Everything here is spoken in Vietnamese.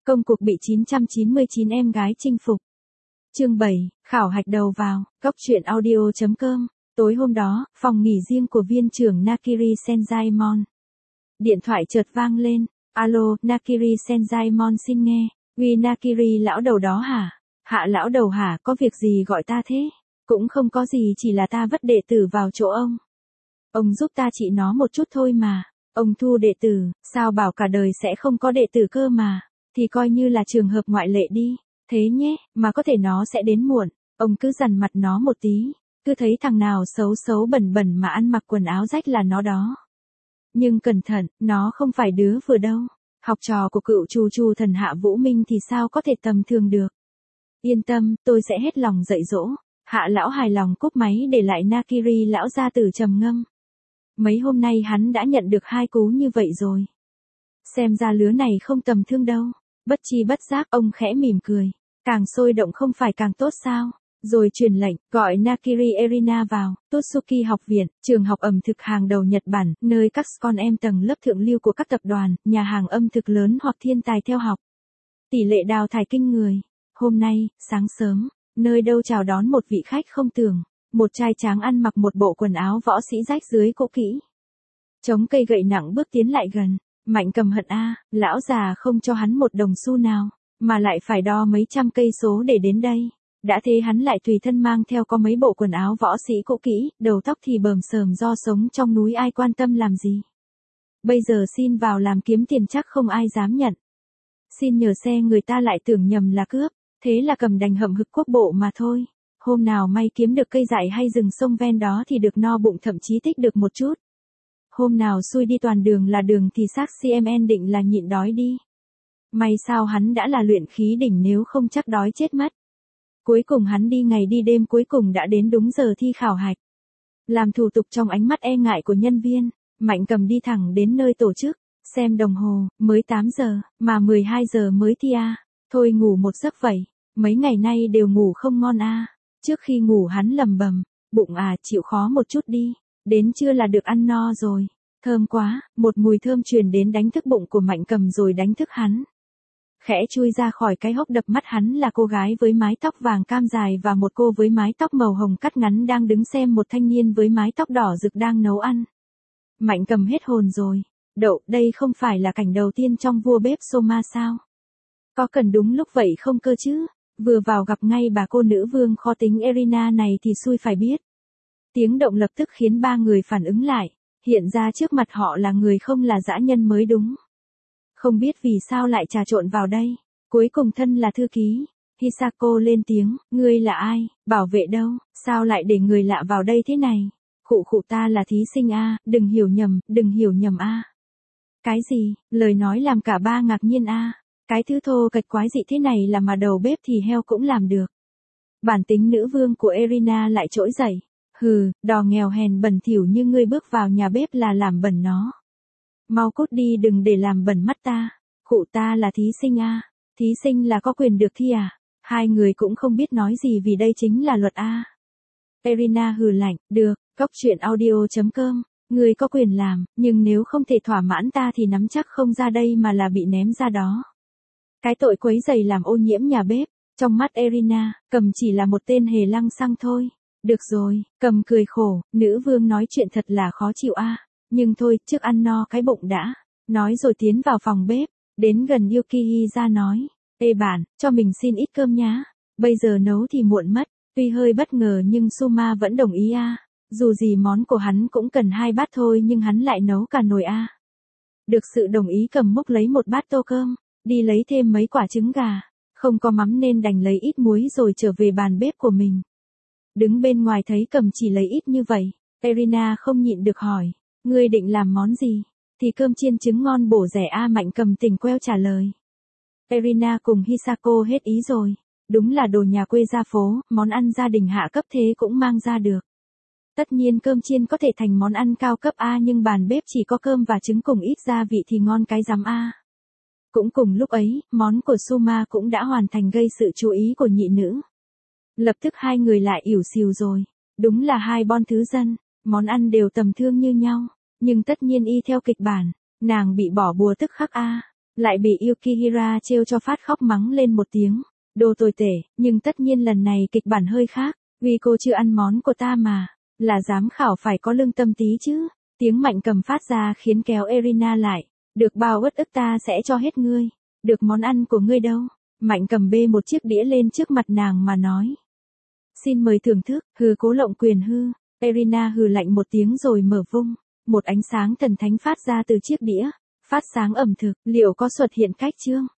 Công cuộc bị 999 em gái chinh phục. Chương 7, khảo hạch đầu vào, góc truyện audio.com. Tối hôm đó, phòng nghỉ riêng của viên trưởng Nakiri Senjaimon. Điện thoại chợt vang lên. Alo, Nakiri Senjaimon xin nghe. Uy Nakiri lão đầu đó hả? Hạ lão đầu hả, có việc gì gọi ta thế? Cũng không có gì, chỉ là ta vất đệ tử vào chỗ ông. Ông giúp ta trị nó một chút thôi mà. Ông thu đệ tử, sao bảo cả đời sẽ không có đệ tử cơ mà. Thì coi như là trường hợp ngoại lệ đi. Thế nhé, mà có thể nó sẽ đến muộn. Ông cứ dằn mặt nó một tí. Cứ thấy thằng nào xấu xấu bẩn bẩn mà ăn mặc quần áo rách là nó đó. Nhưng cẩn thận, nó không phải đứa vừa đâu. Học trò của cựu Chu thần Hạ Vũ Minh thì sao có thể tầm thường được. Yên tâm, tôi sẽ hết lòng dạy dỗ. Hạ lão hài lòng cúp máy để lại Nakiri lão gia tử trầm ngâm. Mấy hôm nay hắn đã nhận được 2 cú như vậy rồi. Xem ra lứa này không tầm thương đâu. Bất chi bất giác ông khẽ mỉm cười. Càng sôi động không phải càng tốt sao. Rồi truyền lệnh, gọi Nakiri Erina vào, Totsuki học viện, trường học ẩm thực hàng đầu Nhật Bản, nơi các con em tầng lớp thượng lưu của các tập đoàn, nhà hàng âm thực lớn hoặc thiên tài theo học. Tỷ lệ đào thải kinh người. Hôm nay, sáng sớm, nơi đâu chào đón một vị khách không tưởng, một trai tráng ăn mặc một bộ quần áo võ sĩ rách dưới cũ kỹ. Chống cây gậy nặng bước tiến lại gần. Mạnh Cầm hận lão già không cho hắn một đồng xu nào, mà lại phải đo mấy trăm cây số để đến đây. Đã thế hắn lại tùy thân mang theo có mấy bộ quần áo võ sĩ cũ kỹ, đầu tóc thì bờm sờm do sống trong núi ai quan tâm làm gì. Bây giờ xin vào làm kiếm tiền chắc không ai dám nhận. Xin nhờ xe người ta lại tưởng nhầm là cướp, thế là Cầm đành hậm hực quốc bộ mà thôi. Hôm nào may kiếm được cây dại hay rừng sông ven đó thì được no bụng, thậm chí tích được một chút. Hôm nào xui đi toàn đường là đường thì xác CMN định là nhịn đói đi. May sao hắn đã là luyện khí đỉnh, nếu không chắc đói chết mất. Cuối cùng hắn đi ngày đi đêm, cuối cùng đã đến đúng giờ thi khảo hạch. Làm thủ tục trong ánh mắt e ngại của nhân viên, Mạnh Cầm đi thẳng đến nơi tổ chức, xem đồng hồ, mới 8 giờ, mà 12 giờ mới thi Thôi ngủ một giấc vậy, mấy ngày nay đều ngủ không ngon Trước khi ngủ hắn lầm bầm, bụng chịu khó một chút đi, đến trưa là được ăn no rồi. Thơm quá, một mùi thơm truyền đến đánh thức bụng của Mạnh Cầm rồi đánh thức hắn. Khẽ chui ra khỏi cái hốc đập mắt hắn là cô gái với mái tóc vàng cam dài và một cô với mái tóc màu hồng cắt ngắn đang đứng xem một thanh niên với mái tóc đỏ rực đang nấu ăn. Mạnh Cầm hết hồn rồi. Đậu, đây không phải là cảnh đầu tiên trong vua bếp Soma sao? Có cần đúng lúc vậy không cơ chứ? Vừa vào gặp ngay bà cô nữ vương khó tính Erina này thì xui phải biết. Tiếng động lập tức khiến 3 người phản ứng lại. Hiện ra trước mặt họ là người không là dã nhân mới đúng. Không biết vì sao lại trà trộn vào đây. Cuối cùng thân là thư ký. Hisako lên tiếng, ngươi là ai, bảo vệ đâu, sao lại để người lạ vào đây thế này? Khụ ta là thí sinh đừng hiểu nhầm Cái gì, lời nói làm cả 3 ngạc nhiên Cái thứ thô kệch quái dị thế này là mà đầu bếp thì heo cũng làm được. Bản tính nữ vương của Erina lại trỗi dậy. Hừ, đò nghèo hèn bẩn thỉu như ngươi bước vào nhà bếp là làm bẩn nó. Mau cút đi, đừng để làm bẩn mắt ta. Khụ ta là thí sinh Thí sinh là có quyền được thi Hai người cũng không biết nói gì vì đây chính là luật Erina hừ lạnh, được, góc truyện audio.com. Ngươi có quyền làm, nhưng nếu không thể thỏa mãn ta thì nắm chắc không ra đây mà là bị ném ra đó. Cái tội quấy rầy làm ô nhiễm nhà bếp. Trong mắt Erina, Cầm chỉ là một tên hề lăng xăng thôi. Được rồi, Cầm cười khổ, nữ vương nói chuyện thật là khó chịu nhưng thôi, trước ăn no cái bụng đã. Nói rồi tiến vào phòng bếp, đến gần Yukihi ra nói, ê bạn, cho mình xin ít cơm nhá, bây giờ nấu thì muộn mất. Tuy hơi bất ngờ nhưng Suma vẫn đồng ý dù gì món của hắn cũng cần 2 bát thôi nhưng hắn lại nấu cả nồi Được sự đồng ý, Cầm múc lấy một bát tô cơm, đi lấy thêm mấy quả trứng gà, không có mắm nên đành lấy ít muối rồi trở về bàn bếp của mình. Đứng bên ngoài thấy Cầm chỉ lấy ít như vậy, Erina không nhịn được hỏi, ngươi định làm món gì? Thì cơm chiên trứng ngon bổ rẻ Mạnh Cầm tỉnh queo trả lời. Erina cùng Hisako hết ý rồi. Đúng là đồ nhà quê ra phố, món ăn gia đình hạ cấp thế cũng mang ra được. Tất nhiên cơm chiên có thể thành món ăn cao cấp nhưng bàn bếp chỉ có cơm và trứng cùng ít gia vị thì ngon cái rắm Cũng cùng lúc ấy, món của Suma cũng đã hoàn thành gây sự chú ý của nhị nữ. Lập tức 2 người lại ỉu xìu rồi. Đúng là 2 bon thứ dân, món ăn đều tầm thương như nhau. Nhưng tất nhiên y theo kịch bản, nàng bị bỏ bùa tức khắc Lại bị Yukihira trêu cho phát khóc mắng lên một tiếng. Đồ tồi tệ, nhưng tất nhiên lần này kịch bản hơi khác. Vì cô chưa ăn món của ta mà. Là giám khảo phải có lương tâm tí chứ. Tiếng Mạnh Cầm phát ra khiến kéo Erina lại. Được bao uất ức ta sẽ cho hết ngươi. Được món ăn của ngươi đâu. Mạnh Cầm bê một chiếc đĩa lên trước mặt nàng mà nói. Xin mời thưởng thức, hừ Cố Lộng Quyền hư. Erina hừ lạnh một tiếng rồi mở vung. Một ánh sáng thần thánh phát ra từ chiếc đĩa. Phát sáng ẩm thực, liệu có xuất hiện cách chương?